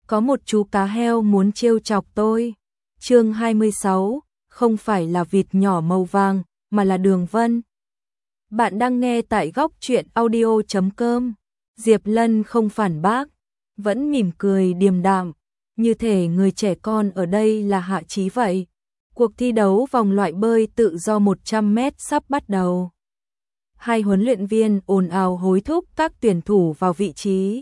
có một chú cá heo muốn trêu chọc tôi. Chương 26, không phải là vịt nhỏ màu vàng, mà là Đường Vân. Bạn đang nghe tại góc truyện audio.com. Diệp Lân không phản bác, vẫn mỉm cười điềm đạm, như thể người trẻ con ở đây là Hạ Chí vậy. Cuộc thi đấu vòng loại bơi tự do 100m sắp bắt đầu. Hai huấn luyện viên ồn ào hối thúc các tuyển thủ vào vị trí.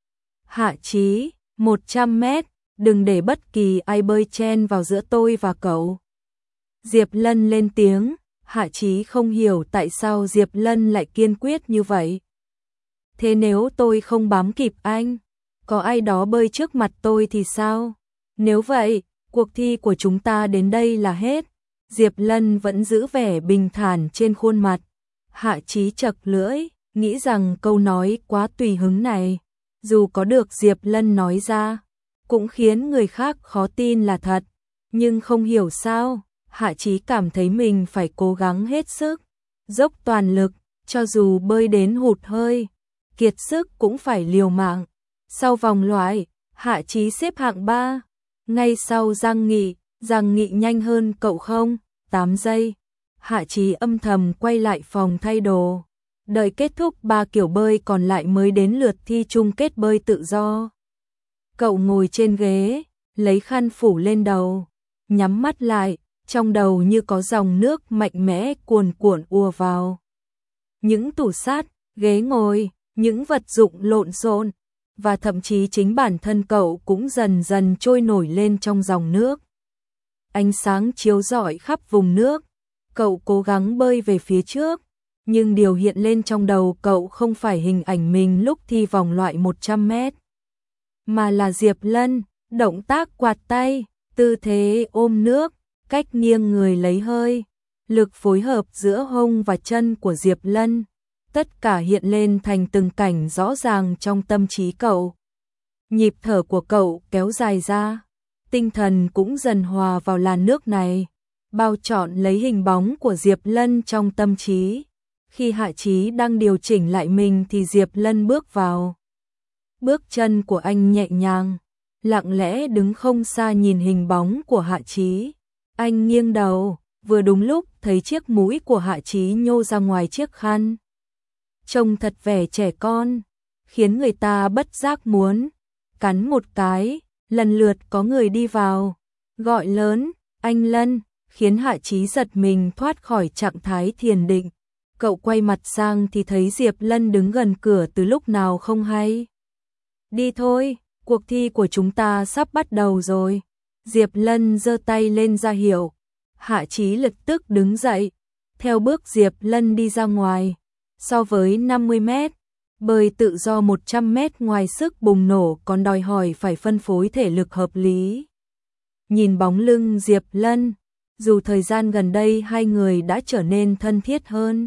Hạ Chí, 100m, đừng để bất kỳ ai bơi chen vào giữa tôi và cậu. Diệp Lân lên tiếng. Hạ Chí không hiểu tại sao Diệp Lân lại kiên quyết như vậy. Thế nếu tôi không bám kịp anh, có ai đó bơi trước mặt tôi thì sao? Nếu vậy, cuộc thi của chúng ta đến đây là hết. Diệp Lân vẫn giữ vẻ bình thản trên khuôn mặt. Hạ Chí chật lưỡi, nghĩ rằng câu nói quá tùy hứng này, dù có được Diệp Lân nói ra, cũng khiến người khác khó tin là thật. Nhưng không hiểu sao, Hạ Chí cảm thấy mình phải cố gắng hết sức, dốc toàn lực, cho dù bơi đến hụt hơi, kiệt sức cũng phải liều mạng. Sau vòng loại, Hạ Chí xếp hạng 3, ngay sau Giang Nghị nhanh hơn cậu không? 8 giây. Hạ Chí âm thầm quay lại phòng thay đồ, đợi kết thúc 3 kiểu bơi còn lại mới đến lượt thi chung kết bơi tự do. Cậu ngồi trên ghế, lấy khăn phủ lên đầu, nhắm mắt lại, trong đầu như có dòng nước mạnh mẽ cuồn cuộn ùa vào. Những tủ sát, ghế ngồi, những vật dụng lộn xộn, và thậm chí chính bản thân cậu cũng dần dần trôi nổi lên trong dòng nước. Ánh sáng chiếu rọi khắp vùng nước, cậu cố gắng bơi về phía trước, nhưng điều hiện lên trong đầu cậu không phải hình ảnh mình lúc thi vòng loại 100m, mà là Diệp Lân, động tác quạt tay, tư thế ôm nước, cách nghiêng người lấy hơi, lực phối hợp giữa hông và chân của Diệp Lân, tất cả hiện lên thành từng cảnh rõ ràng trong tâm trí cậu. Nhịp thở của cậu kéo dài ra, tinh thần cũng dần hòa vào làn nước này, bao trọn lấy hình bóng của Diệp Lân trong tâm trí. Khi Hạ Chí đang điều chỉnh lại mình thì Diệp Lân bước vào. Bước chân của anh nhẹ nhàng, lặng lẽ đứng không xa nhìn hình bóng của Hạ Chí. Anh nghiêng đầu, vừa đúng lúc thấy chiếc mũi của Hạ Chí nhô ra ngoài chiếc khăn. Trông thật vẻ trẻ con, khiến người ta bất giác muốn cắn một cái. Lần lượt có người đi vào, gọi lớn, anh Lân, khiến Hạ Chí giật mình thoát khỏi trạng thái thiền định. Cậu quay mặt sang thì thấy Diệp Lân đứng gần cửa từ lúc nào không hay. Đi thôi, cuộc thi của chúng ta sắp bắt đầu rồi. Diệp Lân giơ tay lên ra hiệu. Hạ Chí lập tức đứng dậy, theo bước Diệp Lân đi ra ngoài. So với 50m, bơi tự do 100m ngoài sức bùng nổ còn đòi hỏi phải phân phối thể lực hợp lý. Nhìn bóng lưng Diệp Lân, dù thời gian gần đây hai người đã trở nên thân thiết hơn,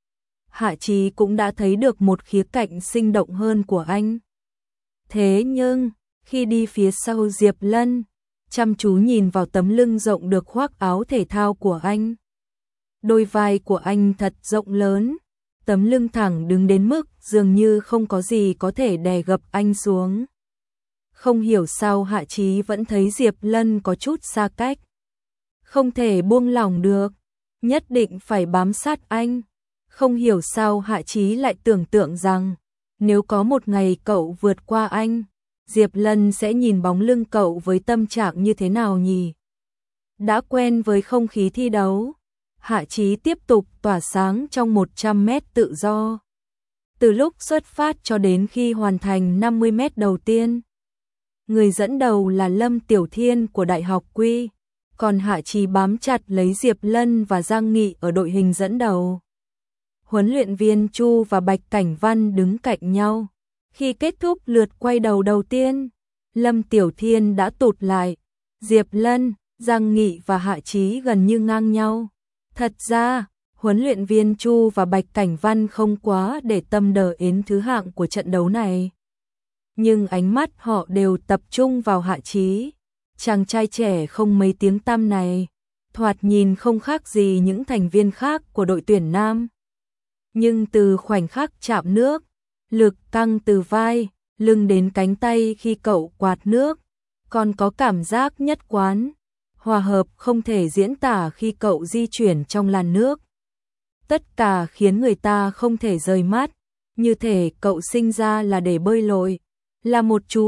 Hạ Chí cũng đã thấy được một khía cạnh sinh động hơn của anh. Thế nhưng, khi đi phía sau Diệp Lân, chăm chú nhìn vào tấm lưng rộng được khoác áo thể thao của anh. Đôi vai của anh thật rộng lớn, tấm lưng thẳng đứng đến mức dường như không có gì có thể đè gập anh xuống. Không hiểu sao Hạ Chí vẫn thấy Diệp Lân có chút xa cách. Không thể buông lỏng được, nhất định phải bám sát anh. Không hiểu sao Hạ Chí lại tưởng tượng rằng, nếu có một ngày cậu vượt qua anh, Diệp Lân sẽ nhìn bóng lưng cậu với tâm trạng như thế nào nhỉ? Đã quen với không khí thi đấu, Hạ Chí tiếp tục tỏa sáng trong 100m tự do. Từ lúc xuất phát cho đến khi hoàn thành 50m đầu tiên, người dẫn đầu là Lâm Tiểu Thiên của Đại học Quy, còn Hạ Chí bám chặt lấy Diệp Lân và Giang Nghị ở đội hình dẫn đầu. Huấn luyện viên Chu và Bạch Cảnh Văn đứng cạnh nhau. Khi kết thúc lượt quay đầu đầu tiên, Lâm Tiểu Thiên đã tụt lại. Diệp Lân, Giang Nghị và Hạ Chí gần như ngang nhau. Thật ra, huấn luyện viên Chu và Bạch Cảnh Văn không quá để tâm đến thứ hạng của trận đấu này. Nhưng ánh mắt họ đều tập trung vào Hạ Chí. Chàng trai trẻ không mấy tiếng tăm này, thoạt nhìn không khác gì những thành viên khác của đội tuyển nam. Nhưng từ khoảnh khắc chạm nước, lực căng từ vai, lưng đến cánh tay khi cậu quạt nước, còn có cảm giác nhất quán, hòa hợp không thể diễn tả khi cậu di chuyển trong làn nước. Tất cả khiến người ta không thể rời mắt, như thể cậu sinh ra là để bơi lội, là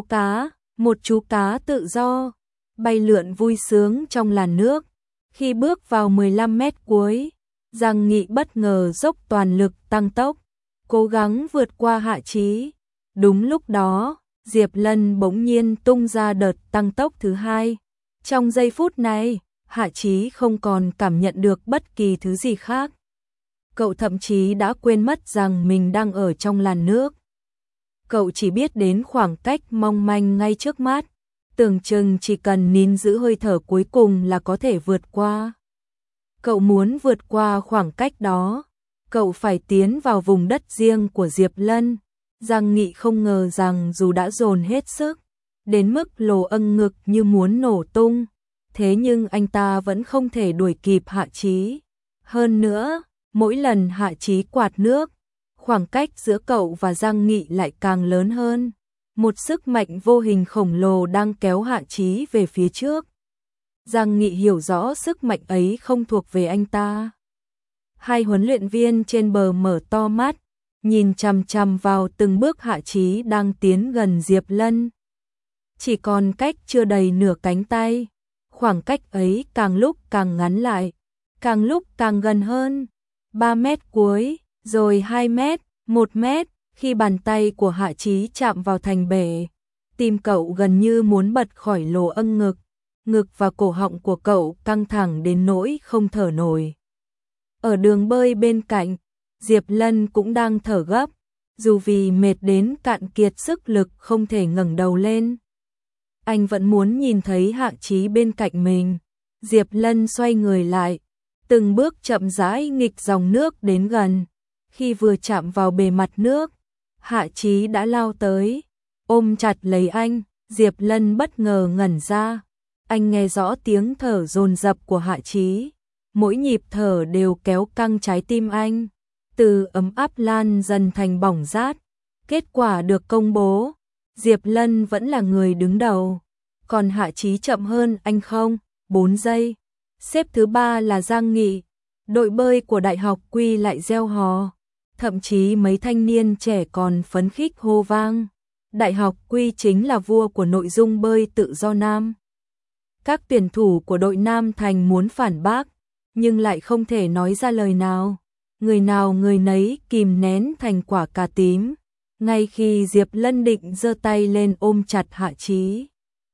một chú cá tự do, bay lượn vui sướng trong làn nước. Khi bước vào 15 mét cuối, Giang Nghị bất ngờ dốc toàn lực tăng tốc, cố gắng vượt qua Hạ Chí. Đúng lúc đó, Diệp Lân bỗng nhiên tung ra đợt tăng tốc thứ hai. Trong giây phút này, Hạ Chí không còn cảm nhận được bất kỳ thứ gì khác. Cậu thậm chí đã quên mất rằng mình đang ở trong làn nước. Cậu chỉ biết đến khoảng cách mong manh ngay trước mắt, tưởng chừng chỉ cần nín giữ hơi thở cuối cùng là có thể vượt qua. Cậu muốn vượt qua khoảng cách đó, cậu phải tiến vào vùng đất riêng của Diệp Lân. Giang Nghị không ngờ rằng dù đã dồn hết sức, đến mức lồ âng ngực như muốn nổ tung, thế nhưng anh ta vẫn không thể đuổi kịp Hạ Chí. Hơn nữa, mỗi lần Hạ Chí quạt nước, khoảng cách giữa cậu và Giang Nghị lại càng lớn hơn. Một sức mạnh vô hình khổng lồ đang kéo Hạ Chí về phía trước. Giang Nghị hiểu rõ sức mạnh ấy không thuộc về anh ta. Hai huấn luyện viên trên bờ mở to mắt, nhìn chằm chằm vào từng bước Hạ Chí đang tiến gần Diệp Lân. Chỉ còn cách chưa đầy nửa cánh tay, khoảng cách ấy càng lúc càng ngắn lại, càng lúc càng gần hơn. 3 mét cuối, rồi 2 mét, 1 mét, khi bàn tay của Hạ Chí chạm vào thành bể, tim cậu gần như muốn bật khỏi lỗ âng ngực, ngực và cổ họng của cậu căng thẳng đến nỗi không thở nổi. Ở đường bơi bên cạnh, Diệp Lân cũng đang thở gấp, dù vì mệt đến cạn kiệt sức lực không thể ngẩng đầu lên. Anh vẫn muốn nhìn thấy Hạ Chí bên cạnh mình. Diệp Lân xoay người lại, từng bước chậm rãi nghịch dòng nước đến gần. Khi vừa chạm vào bề mặt nước, Hạ Chí đã lao tới, ôm chặt lấy anh. Diệp Lân bất ngờ ngẩn ra, anh nghe rõ tiếng thở dồn dập của Hạ Chí, mỗi nhịp thở đều kéo căng trái tim anh, từ ấm áp lan dần thành bỏng rát. Kết quả được công bố, Diệp Lân vẫn là người đứng đầu, còn Hạ Chí chậm hơn anh không, 4 giây. Xếp thứ 3 là Giang Nghị, đội bơi của Đại học Quy lại reo hò, thậm chí mấy thanh niên trẻ còn phấn khích hô vang. Đại học Quy chính là vua của nội dung bơi tự do nam. Các tuyển thủ của đội nam thành muốn phản bác, nhưng lại không thể nói ra lời nào. Nào người nấy kìm nén thành quả cà tím. Ngay khi Diệp Lân định giơ tay lên ôm chặt Hạ Chí,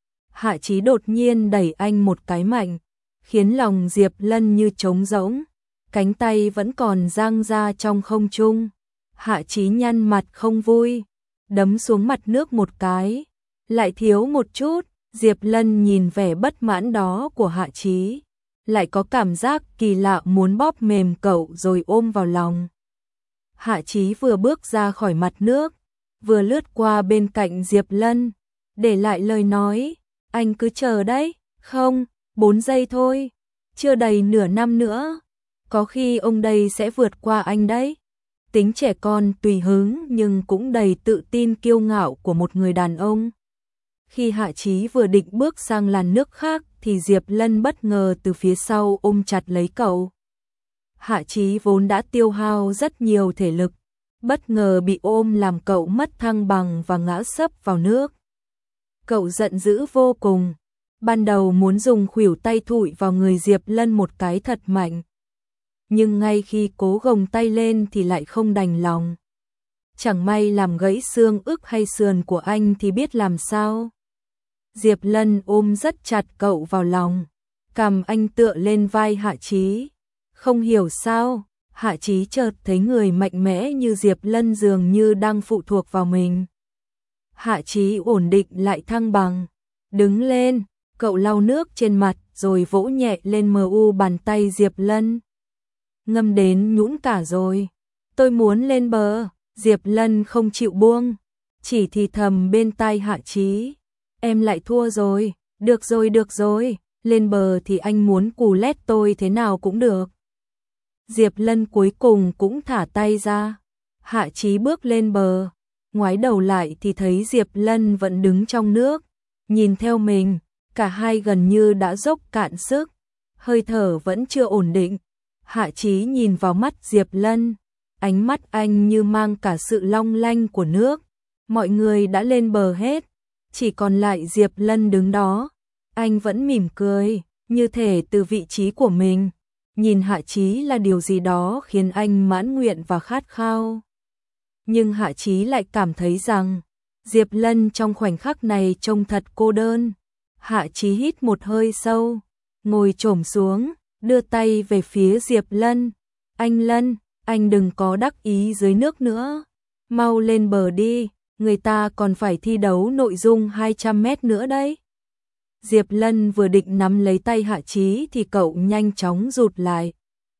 Hạ Chí đột nhiên đẩy anh một cái mạnh, khiến lòng Diệp Lân như trống rỗng, cánh tay vẫn còn dang ra trong không trung. Hạ Chí nhăn mặt không vui, đấm xuống mặt nước một cái, lại thiếu một chút. Diệp Lân nhìn vẻ bất mãn đó của Hạ Chí, lại có cảm giác kỳ lạ muốn bóp mềm cậu rồi ôm vào lòng. Hạ Chí vừa bước ra khỏi mặt nước, vừa lướt qua bên cạnh Diệp Lân, để lại lời nói, anh cứ chờ đấy, không, 4 giây thôi, chưa đầy nửa năm nữa, có khi ông đây sẽ vượt qua anh đấy. Tính trẻ con tùy hứng nhưng cũng đầy tự tin kiêu ngạo của một người đàn ông. Khi Hạ Chí vừa định bước sang làn nước khác thì Diệp Lân bất ngờ từ phía sau ôm chặt lấy cậu. Hạ Chí vốn đã tiêu hao rất nhiều thể lực, bất ngờ bị ôm làm cậu mất thăng bằng và ngã sấp vào nước. Cậu giận dữ vô cùng, ban đầu muốn dùng khuỷu tay thụi vào người Diệp Lân một cái thật mạnh. Nhưng ngay khi cố gồng tay lên thì lại không đành lòng. Chẳng may làm gãy xương ức hay sườn của anh thì biết làm sao. Diệp Lân ôm rất chặt cậu vào lòng, cằm anh tựa lên vai Hạ Chí. Không hiểu sao, Hạ Chí chợt thấy người mạnh mẽ như Diệp Lân dường như đang phụ thuộc vào mình. Hạ Chí ổn định lại thăng bằng, đứng lên, cậu lau nước trên mặt rồi vỗ nhẹ lên mu bàn tay Diệp Lân. Ngâm đến nhũn cả rồi, tôi muốn lên bờ. Diệp Lân không chịu buông, chỉ thì thầm bên tai Hạ Chí, em lại thua rồi, được rồi, lên bờ thì anh muốn cù lét tôi thế nào cũng được. Diệp Lân cuối cùng cũng thả tay ra, Hạ Chí bước lên bờ, ngoái đầu lại thì thấy Diệp Lân vẫn đứng trong nước, nhìn theo mình, cả hai gần như đã dốc cạn sức, hơi thở vẫn chưa ổn định. Hạ Chí nhìn vào mắt Diệp Lân, ánh mắt anh như mang cả sự long lanh của nước. Mọi người đã lên bờ hết, chỉ còn lại Diệp Lân đứng đó. Anh vẫn mỉm cười, như thể từ vị trí của mình, nhìn Hạ Chí là điều gì đó khiến anh mãn nguyện và khát khao. Nhưng Hạ Chí lại cảm thấy rằng Diệp Lân trong khoảnh khắc này trông thật cô đơn. Hạ Chí hít một hơi sâu, ngồi xổm xuống, đưa tay về phía Diệp Lân. Anh Lân, anh đừng có đắc ý dưới nước nữa. Mau lên bờ đi, người ta còn phải thi đấu nội dung 200 mét nữa đấy. Diệp Lân vừa định nắm lấy tay Hạ Chí thì cậu nhanh chóng rụt lại.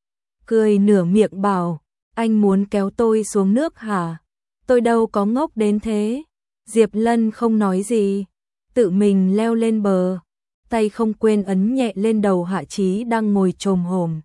Cười nửa miệng bảo, anh muốn kéo tôi xuống nước hả? Tôi đâu có ngốc đến thế. Diệp Lân không nói gì, tự mình leo lên bờ, tay không quên ấn nhẹ lên đầu Hạ Chí đang ngồi chồm hổm.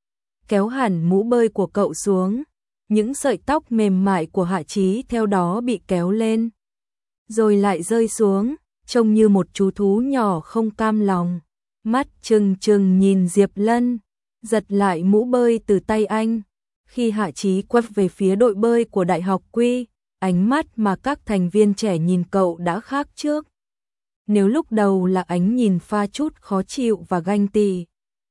Kéo hẳn mũ bơi của cậu xuống, những sợi tóc mềm mại của Hạ Chí theo đó bị kéo lên, rồi lại rơi xuống, trông như một chú thú nhỏ không cam lòng. Mắt trừng trừng nhìn Diệp Lân, giật lại mũ bơi từ tay anh. Khi Hạ Chí quay về phía đội bơi của Đại học Quy, ánh mắt mà các thành viên trẻ nhìn cậu đã khác trước. Nếu lúc đầu là ánh nhìn pha chút khó chịu và ganh tị,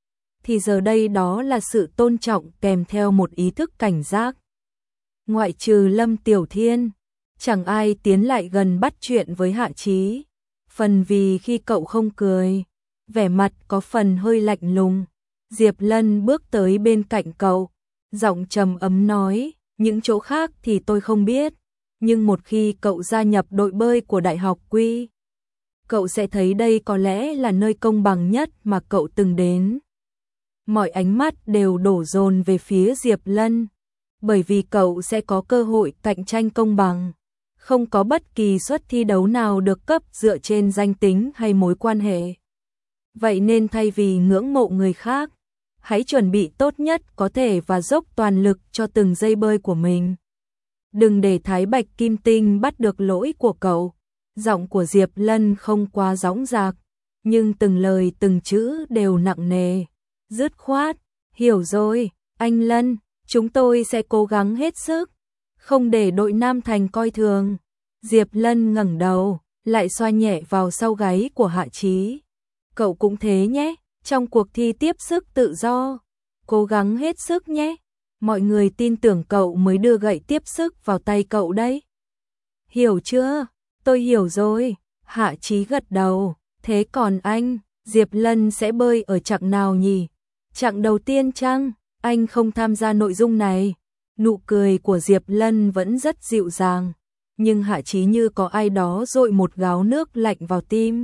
thì giờ đây đó là sự tôn trọng kèm theo một ý thức cảnh giác. Ngoại trừ Lâm Tiểu Thiên, chẳng ai tiến lại gần bắt chuyện với Hạ Chí. Phần vì khi cậu không cười, vẻ mặt có phần hơi lạnh lùng. Diệp Lân bước tới bên cạnh cậu, giọng trầm ấm nói, những chỗ khác thì tôi không biết, nhưng một khi cậu gia nhập đội bơi của Đại học Quy, cậu sẽ thấy đây có lẽ là nơi công bằng nhất mà cậu từng đến. Mọi ánh mắt đều đổ dồn về phía Diệp Lân, bởi vì cậu sẽ có cơ hội cạnh tranh công bằng. Không có bất kỳ suất thi đấu nào được cấp dựa trên danh tính hay mối quan hệ. Vậy nên thay vì ngưỡng mộ người khác, hãy chuẩn bị tốt nhất có thể và dốc toàn lực cho từng giây bơi của mình. Đừng để Thái Bạch Kim Tinh bắt được lỗi của cậu. Giọng của Diệp Lân không quá dõng dạc, nhưng từng lời từng chữ đều nặng nề, dứt khoát. Hiểu rồi, anh Lân, chúng tôi sẽ cố gắng hết sức, không để đội Nam Thành coi thường. Diệp Lân ngẩng đầu, lại xoa nhẹ vào sau gáy của Hạ Chí. Cậu cũng thế nhé, trong cuộc thi tiếp sức tự do, cố gắng hết sức nhé. Mọi người tin tưởng cậu mới đưa gậy tiếp sức vào tay cậu đấy. Hiểu chưa? Tôi hiểu rồi. Hạ Chí gật đầu. Thế còn anh, Diệp Lân sẽ bơi ở chặng nào nhỉ? Chặng đầu tiên chăng? Anh không tham gia nội dung này. Nụ cười của Diệp Lân vẫn rất dịu dàng, nhưng Hạ Chí như có ai đó dội một gáo nước lạnh vào tim.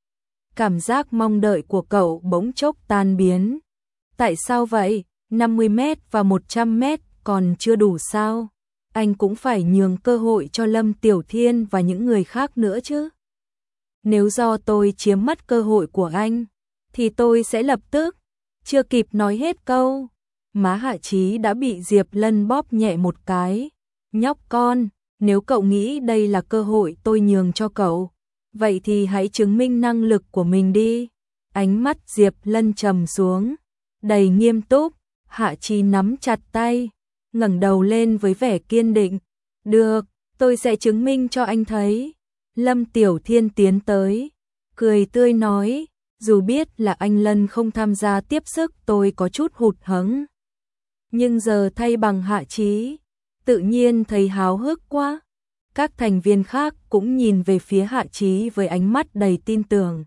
Cảm giác mong đợi của cậu bỗng chốc tan biến. Tại sao vậy? 50 mét và 100 mét còn chưa đủ sao? Anh cũng phải nhường cơ hội cho Lâm Tiểu Thiên và những người khác nữa chứ. Nếu do tôi chiếm mất cơ hội của anh, thì tôi sẽ lập tức. Chưa kịp nói hết câu, má Hạ Chí đã bị Diệp Lân bóp nhẹ một cái. Nhóc con, nếu cậu nghĩ đây là cơ hội tôi nhường cho cậu, vậy thì hãy chứng minh năng lực của mình đi. Ánh mắt Diệp Lân trầm xuống, đầy nghiêm túc. Hạ Chí nắm chặt tay, ngẩng đầu lên với vẻ kiên định. Được, tôi sẽ chứng minh cho anh thấy. Lâm Tiểu Thiên tiến tới, cười tươi nói, dù biết là anh Lân không tham gia tiếp sức tôi có chút hụt hẫng, nhưng giờ thay bằng Hạ Chí, tự nhiên thấy háo hức quá. Các thành viên khác cũng nhìn về phía Hạ Chí với ánh mắt đầy tin tưởng.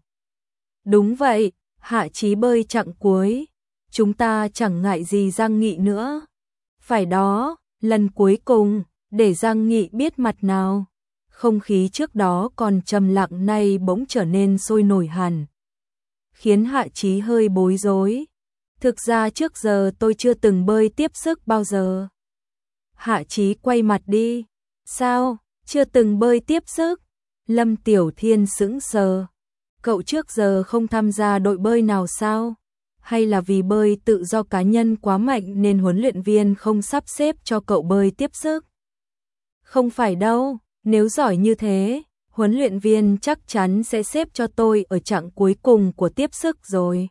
Đúng vậy, Hạ Chí bơi chặng cuối, chúng ta chẳng ngại gì Giang Nghị nữa. Phải đó, lần cuối cùng, để Giang Nghị biết mặt nào. Không khí trước đó còn trầm lặng nay bỗng trở nên sôi nổi hẳn, khiến Hạ Chí hơi bối rối. Thực ra trước giờ tôi chưa từng bơi tiếp sức bao giờ. Hạ Chí quay mặt đi. Sao, chưa từng bơi tiếp sức? Lâm Tiểu Thiên sững sờ. Cậu trước giờ không tham gia đội bơi nào sao? Hay là vì bơi tự do cá nhân quá mạnh nên huấn luyện viên không sắp xếp cho cậu bơi tiếp sức? Không phải đâu, nếu giỏi như thế, Huấn luyện viên chắc chắn sẽ xếp cho tôi ở chặng cuối cùng của tiếp sức rồi.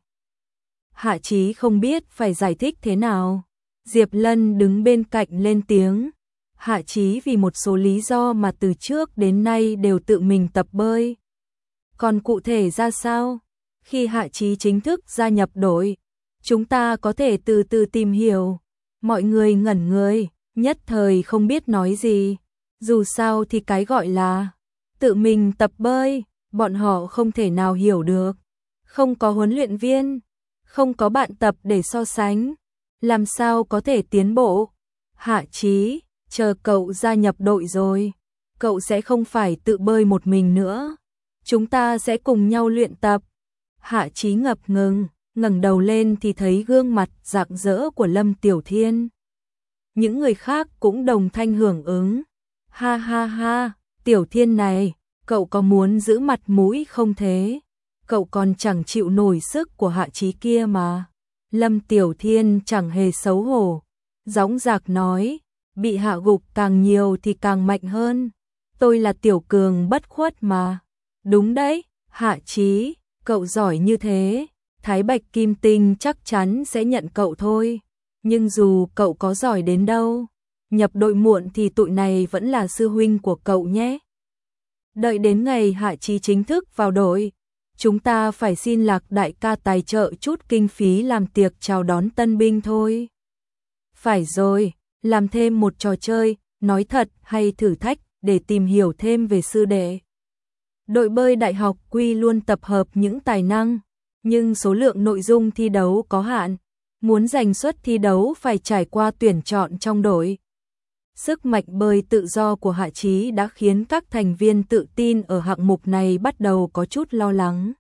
Hạ Chí không biết phải giải thích thế nào. Diệp Lân đứng bên cạnh lên tiếng. Hạ Chí vì một số lý do mà từ trước đến nay đều tự mình tập bơi. Còn cụ thể ra sao? Khi Hạ Chí chính thức gia nhập đội, chúng ta có thể từ từ tìm hiểu. Mọi người ngẩn người, nhất thời không biết nói gì. Dù sao thì cái gọi là tự mình tập bơi, bọn họ không thể nào hiểu được. Không có huấn luyện viên, không có bạn tập để so sánh, làm sao có thể tiến bộ? Hạ Chí, chờ cậu gia nhập đội rồi, cậu sẽ không phải tự bơi một mình nữa. Chúng ta sẽ cùng nhau luyện tập. Hạ Chí ngập ngừng, ngẩng đầu lên thì thấy gương mặt rạng rỡ của Lâm Tiểu Thiên. Những người khác cũng đồng thanh hưởng ứng. Ha ha ha, Tiểu Thiên này, cậu có muốn giữ mặt mũi không thế? Cậu còn chẳng chịu nổi sức của Hạ Chí kia mà. Lâm Tiểu Thiên chẳng hề xấu hổ, dõng dạc nói, bị hạ gục càng nhiều thì càng mạnh hơn. Tôi là tiểu cường bất khuất mà. Đúng đấy, Hạ Chí, cậu giỏi như thế, Thái Bạch Kim Tinh chắc chắn sẽ nhận cậu thôi. Nhưng dù cậu có giỏi đến đâu, nhập đội muộn thì tụi này vẫn là sư huynh của cậu nhé. Đợi đến ngày Hạ Chí chính thức vào đội, chúng ta phải xin Lạc đại ca tài trợ chút kinh phí làm tiệc chào đón tân binh thôi. Phải rồi, làm thêm một trò chơi, nói thật hay thử thách để tìm hiểu thêm về sư đệ. Đội bơi đại học quy luôn tập hợp những tài năng, nhưng số lượng nội dung thi đấu có hạn. Muốn giành suất thi đấu phải trải qua tuyển chọn trong đội. Sức mạnh bơi tự do của Hạ Chí đã khiến các thành viên tự tin ở hạng mục này bắt đầu có chút lo lắng.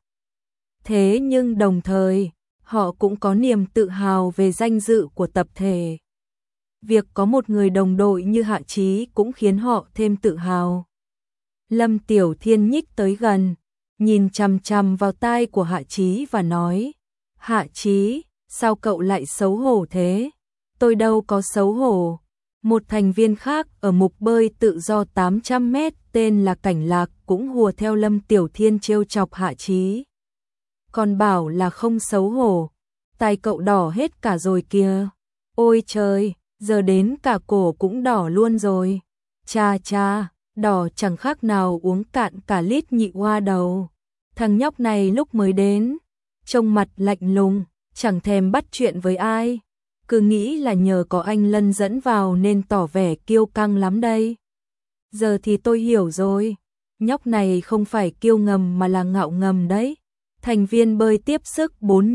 Thế nhưng đồng thời, họ cũng có niềm tự hào về danh dự của tập thể. Việc có một người đồng đội như Hạ Chí cũng khiến họ thêm tự hào. Lâm Tiểu Thiên nhích tới gần, nhìn chằm chằm vào tai của Hạ Chí và nói, Hạ Chí, sao cậu lại xấu hổ thế? Tôi đâu có xấu hổ. Một thành viên khác ở mục bơi tự do 800 mét tên là Cảnh Lạc cũng hùa theo Lâm Tiểu Thiên trêu chọc Hạ Chí. Còn bảo là không xấu hổ, tai cậu đỏ hết cả rồi kìa. Ôi trời, giờ đến cả cổ cũng đỏ luôn rồi. Cha cha, đỏ chẳng khác nào uống cạn cả lít nhị hoa đầu. Thằng nhóc này lúc mới đến, trông mặt lạnh lùng, chẳng thèm bắt chuyện với ai. Cứ nghĩ là nhờ có anh Lân dẫn vào nên tỏ vẻ kiêu căng lắm đây. Giờ thì tôi hiểu rồi, nhóc này không phải kiêu ngầm mà là ngạo ngầm đấy. Thành viên bơi tiếp sức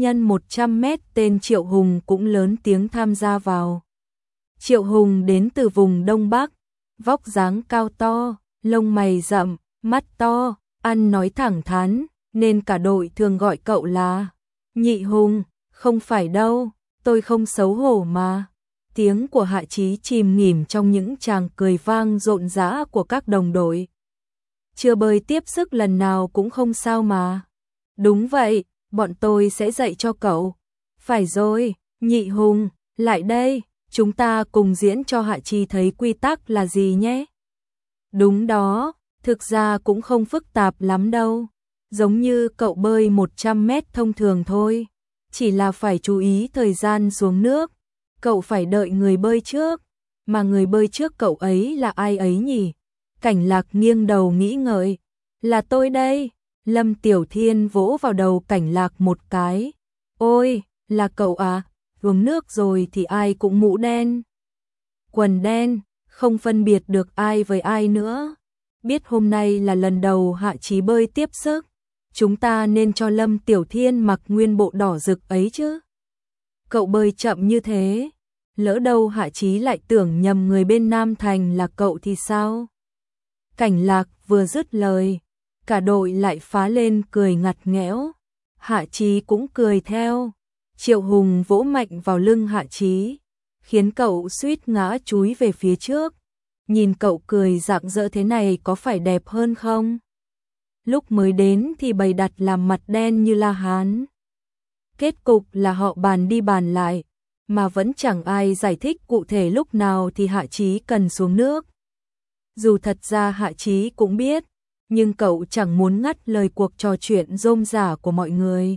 4x100 mét tên Triệu Hùng cũng lớn tiếng tham gia vào. Triệu Hùng đến từ vùng Đông Bắc, vóc dáng cao to, lông mày rậm, mắt to, ăn nói thẳng thắn, nên cả đội thường gọi cậu là Nhị Hùng. Không phải đâu, tôi không xấu hổ mà. Tiếng của Hạ Chí chìm nghỉm trong những tràng cười vang rộn rã của các đồng đội. Chưa bơi tiếp sức lần nào cũng không sao mà. Đúng vậy, bọn tôi sẽ dạy cho cậu. Phải rồi, Nhị Hùng, lại đây, chúng ta cùng diễn cho Hạ Chí thấy quy tắc là gì nhé. Đúng đó, thực ra cũng không phức tạp lắm đâu. Giống như cậu bơi 100 mét thông thường thôi. Chỉ là phải chú ý thời gian xuống nước. Cậu phải đợi người bơi trước. Mà người bơi trước cậu ấy là ai ấy nhỉ? Cảnh Lạc nghiêng đầu nghĩ ngợi. Là tôi đây. Lâm Tiểu Thiên vỗ vào đầu Cảnh Lạc một cái. Ôi, là cậu à? Uống nước rồi thì ai cũng mũ đen, quần đen, không phân biệt được ai với ai nữa. Biết hôm nay là lần đầu Hạ Chí bơi tiếp sức, chúng ta nên cho Lâm Tiểu Thiên mặc nguyên bộ đỏ rực ấy chứ. Cậu bơi chậm như thế, lỡ đâu Hạ Chí lại tưởng nhầm người bên Nam Thành là cậu thì sao? Cảnh Lạc vừa dứt lời, cả đội lại phá lên cười ngặt nghẽo. Hạ Chí cũng cười theo. Triệu Hùng vỗ mạnh vào lưng Hạ Chí, khiến cậu suýt ngã chúi về phía trước. Nhìn cậu cười rạng rỡ thế này có phải đẹp hơn không? Lúc mới đến thì bày đặt làm mặt đen như La Hán. Kết cục là họ bàn đi bàn lại, mà vẫn chẳng ai giải thích cụ thể lúc nào thì Hạ Chí cần xuống nước. Dù thật ra Hạ Chí cũng biết, nhưng cậu chẳng muốn ngắt lời cuộc trò chuyện rôm rả của mọi người.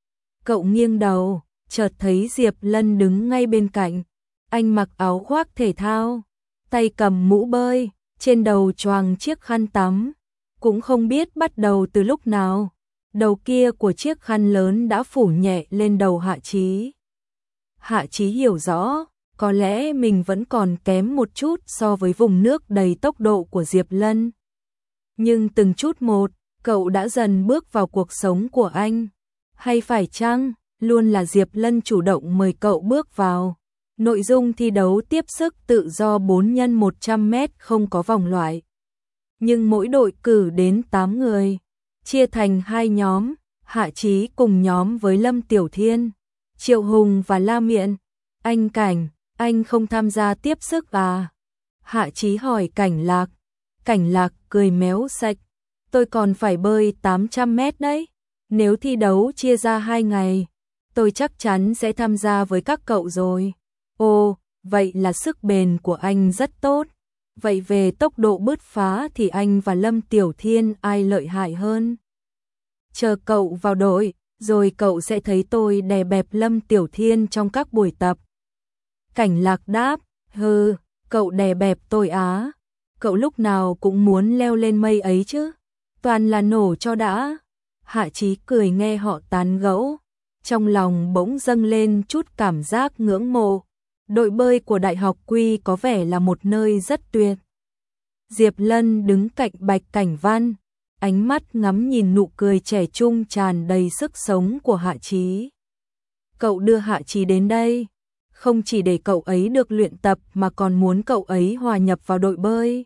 Cậu nghiêng đầu, chợt thấy Diệp Lân đứng ngay bên cạnh. Anh mặc áo khoác thể thao, tay cầm mũ bơi, trên đầu choàng chiếc khăn tắm. Cũng không biết bắt đầu từ lúc nào, đầu kia của chiếc khăn lớn đã phủ nhẹ lên đầu Hạ Chí. Hạ Chí hiểu rõ, có lẽ mình vẫn còn kém một chút so với vùng nước đầy tốc độ của Diệp Lân. Nhưng từng chút một, cậu đã dần bước vào cuộc sống của anh. Hay phải chăng, luôn là Diệp Lân chủ động mời cậu bước vào. Nội dung thi đấu tiếp sức tự do 4x100m không có vòng loại. Nhưng mỗi đội cử đến 8 người, chia thành 2 nhóm, Hạ Chí cùng nhóm với Lâm Tiểu Thiên, Triệu Hùng và La Miện. Anh Cảnh, anh không tham gia tiếp sức à? Hạ Chí hỏi Cảnh Lạc. Cảnh Lạc cười méo sạch. Tôi còn phải bơi 800m đấy. Nếu thi đấu chia ra 2 ngày, tôi chắc chắn sẽ tham gia với các cậu rồi. Ồ, vậy là sức bền của anh rất tốt. Vậy về tốc độ bứt phá thì anh và Lâm Tiểu Thiên ai lợi hại hơn? Chờ cậu vào đội, rồi cậu sẽ thấy tôi đè bẹp Lâm Tiểu Thiên trong các buổi tập. Cảnh Lạc đáp, hừ, cậu đè bẹp tôi á? Cậu lúc nào cũng muốn leo lên mây ấy chứ? Toàn là nổ cho đã. Hạ Chí cười nghe họ tán gẫu, trong lòng bỗng dâng lên chút cảm giác ngưỡng mộ. Đội bơi của Đại học Quy có vẻ là một nơi rất tuyệt. Diệp Lân đứng cạnh Bạch Cảnh Văn, ánh mắt ngắm nhìn nụ cười trẻ trung tràn đầy sức sống của Hạ Chí. Cậu đưa Hạ Chí đến đây, không chỉ để cậu ấy được luyện tập mà còn muốn cậu ấy hòa nhập vào đội bơi.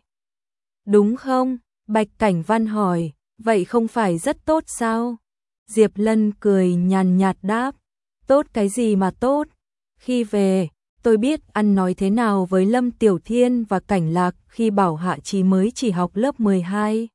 Đúng không? Bạch Cảnh Văn hỏi, vậy không phải rất tốt sao? Diệp Lân cười nhàn nhạt đáp, tốt cái gì mà tốt? Khi về, tôi biết ăn nói thế nào với Lâm Tiểu Thiên và Cảnh Lạc khi bảo Hạ Chí mới chỉ học lớp 12.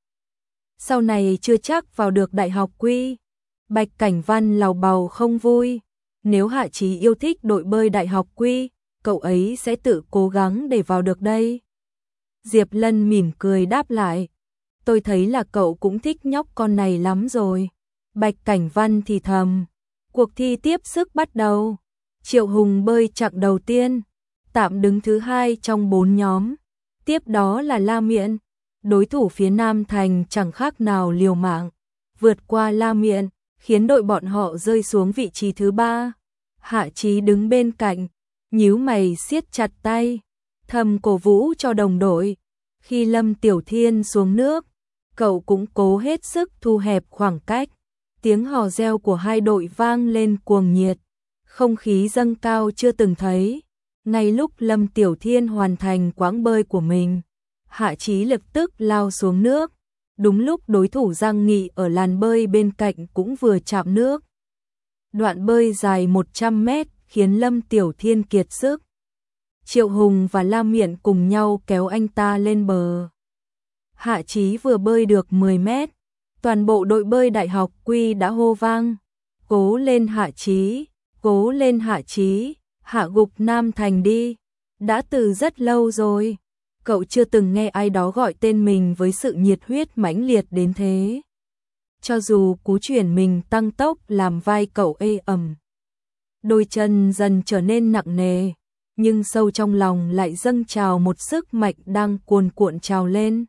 Sau này chưa chắc vào được Đại học Quy. Bạch Cảnh Văn lầu bầu không vui. Nếu Hạ Chí yêu thích đội bơi Đại học Quy, cậu ấy sẽ tự cố gắng để vào được đây. Diệp Lân mỉm cười đáp lại. Tôi thấy là cậu cũng thích nhóc con này lắm rồi. Bạch Cảnh Văn thì thầm. Cuộc thi tiếp sức bắt đầu. Triệu Hùng bơi chặng đầu tiên, tạm đứng thứ 2 trong 4 nhóm. Tiếp đó là La Miện. Đối thủ phía Nam Thành chẳng khác nào liều mạng. Vượt qua La Miện, khiến đội bọn họ rơi xuống vị trí thứ 3. Hạ Chí đứng bên cạnh, nhíu mày siết chặt tay, thầm cổ vũ cho đồng đội. Khi Lâm Tiểu Thiên xuống nước, cậu cũng cố hết sức thu hẹp khoảng cách. Tiếng hò reo của hai đội vang lên cuồng nhiệt. Không khí dâng cao chưa từng thấy. Ngay lúc Lâm Tiểu Thiên hoàn thành quãng bơi của mình, Hạ Chí lập tức lao xuống nước. Đúng lúc đối thủ Giang Nghị ở làn bơi bên cạnh cũng vừa chạm nước. Đoạn bơi dài 100m khiến Lâm Tiểu Thiên kiệt sức. Triệu Hùng và La Miện cùng nhau kéo anh ta lên bờ. Hạ Chí vừa bơi được 10m, toàn bộ đội bơi Đại học Quy đã hô vang. Cố lên Hạ Chí, cố lên Hạ Chí, hạ gục Nam Thành đi. Đã từ rất lâu rồi, cậu chưa từng nghe ai đó gọi tên mình với sự nhiệt huyết mãnh liệt đến thế. Cho dù cú chuyển mình tăng tốc làm vai cậu ê ẩm, đôi chân dần trở nên nặng nề, nhưng sâu trong lòng lại dâng trào một sức mạnh đang cuồn cuộn trào lên.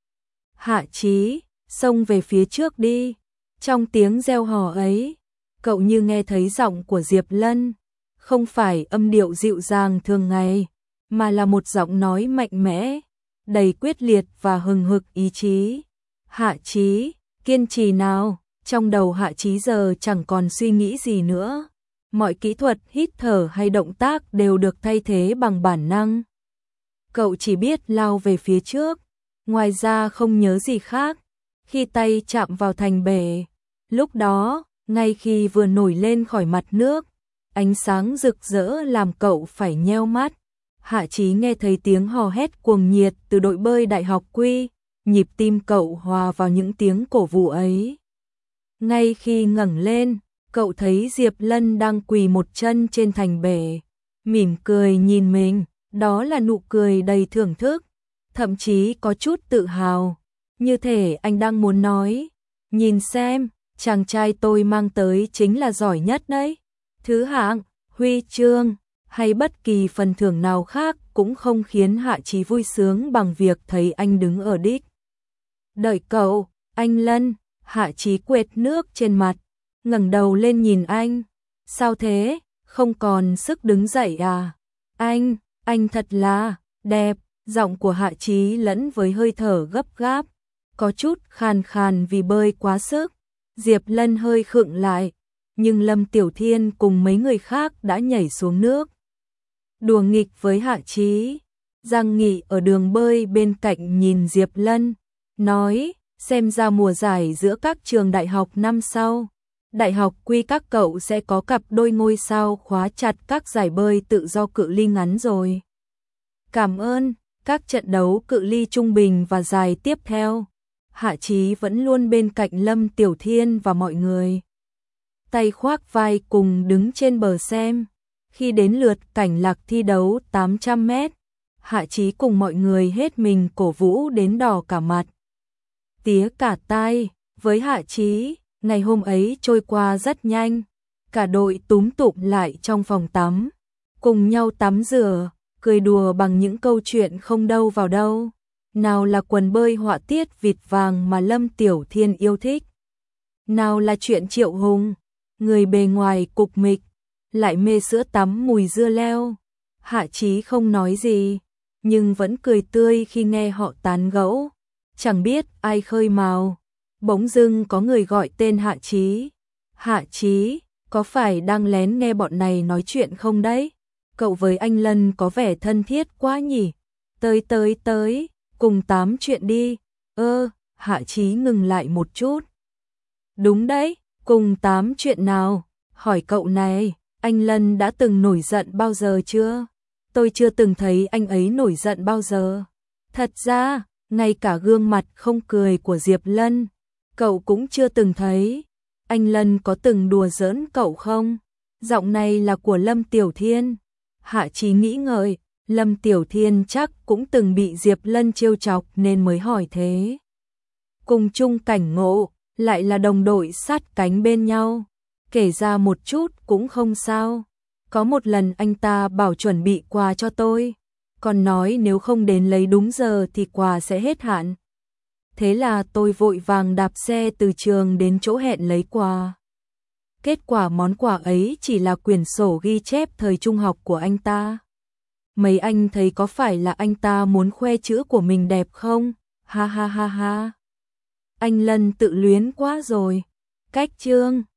Hạ Chí, xông về phía trước đi. Trong tiếng reo hò ấy, cậu như nghe thấy giọng của Diệp Lân, không phải âm điệu dịu dàng thường ngày, mà là một giọng nói mạnh mẽ, đầy quyết liệt và hừng hực ý chí. Hạ Chí, kiên trì nào. Trong đầu Hạ Chí giờ chẳng còn suy nghĩ gì nữa. Mọi kỹ thuật hít thở hay động tác đều được thay thế bằng bản năng. Cậu chỉ biết lao về phía trước, ngoài ra không nhớ gì khác. Khi tay chạm vào thành bể, lúc đó, ngay khi vừa nổi lên khỏi mặt nước, ánh sáng rực rỡ làm cậu phải nheo mắt. Hạ Chí nghe thấy tiếng hò hét cuồng nhiệt từ đội bơi Đại học Quy, nhịp tim cậu hòa vào những tiếng cổ vũ ấy. Ngay khi ngẩng lên, cậu thấy Diệp Lân đang quỳ một chân trên thành bể, mỉm cười nhìn mình, đó là nụ cười đầy thưởng thức, thậm chí có chút tự hào. Như thể anh đang muốn nói, nhìn xem, chàng trai tôi mang tới chính là giỏi nhất đấy. Thứ hạng, huy chương hay bất kỳ phần thưởng nào khác cũng không khiến Hạ Chí vui sướng bằng việc thấy anh đứng ở đích. Đợi cậu, anh Lân. Hạ Chí quệt nước trên mặt, ngẩng đầu lên nhìn anh. Sao thế, không còn sức đứng dậy à? Anh thật là đẹp. Giọng của Hạ Chí lẫn với hơi thở gấp gáp, có chút khàn khàn vì bơi quá sức. Diệp Lân hơi khựng lại, nhưng Lâm Tiểu Thiên cùng mấy người khác đã nhảy xuống nước. Đùa nghịch với Hạ Chí. Giang Nghị ở đường bơi bên cạnh nhìn Diệp Lân, nói, xem ra mùa giải giữa các trường đại học năm sau, đại học quy các cậu sẽ có cặp đôi ngôi sao khóa chặt các giải bơi tự do cự ly ngắn rồi. Cảm ơn. Các trận đấu cự ly trung bình và dài tiếp theo, Hạ Chí vẫn luôn bên cạnh Lâm Tiểu Thiên và mọi người. Tay khoác vai cùng đứng trên bờ xem. Khi đến lượt Cảnh Lạc thi đấu 800 mét, Hạ Chí cùng mọi người hết mình cổ vũ đến đỏ cả mặt. Tía cả tai, với Hạ Chí, ngày hôm ấy trôi qua rất nhanh. Cả đội túm tụm lại trong phòng tắm, cùng nhau tắm rửa, cười đùa bằng những câu chuyện không đâu vào đâu. Nào là quần bơi họa tiết vịt vàng mà Lâm Tiểu Thiên yêu thích, nào là chuyện Triệu Hùng, người bề ngoài cục mịch, lại mê sữa tắm mùi dưa leo. Hạ Chí không nói gì, nhưng vẫn cười tươi khi nghe họ tán gẫu. Chẳng biết ai khơi mào, bỗng dưng có người gọi tên Hạ Chí. Hạ Chí, có phải đang lén nghe bọn này nói chuyện không đấy? Cậu với anh Lân có vẻ thân thiết quá nhỉ? Tới, cùng tám chuyện đi. Hạ Chí ngừng lại một chút. Đúng đấy, cùng tám chuyện nào? Hỏi cậu này, anh Lân đã từng nổi giận bao giờ chưa? Tôi chưa từng thấy anh ấy nổi giận bao giờ. Thật ra, ngay cả gương mặt không cười của Diệp Lân, cậu cũng chưa từng thấy. Anh Lân có từng đùa giỡn cậu không? Giọng này là của Lâm Tiểu Thiên. Hạ Chí nghĩ ngợi, Lâm Tiểu Thiên chắc cũng từng bị Diệp Lân trêu chọc nên mới hỏi thế. Cùng chung cảnh ngộ, lại là đồng đội sát cánh bên nhau, kể ra một chút cũng không sao. Có một lần anh ta bảo chuẩn bị quà cho tôi, còn nói nếu không đến lấy đúng giờ thì quà sẽ hết hạn. Thế là tôi vội vàng đạp xe từ trường đến chỗ hẹn lấy quà. Kết quả món quà ấy chỉ là quyển sổ ghi chép thời trung học của anh ta. Mấy anh thấy có phải là anh ta muốn khoe chữ của mình đẹp không? Ha ha ha ha. Anh Lân tự luyến quá rồi. Cách chương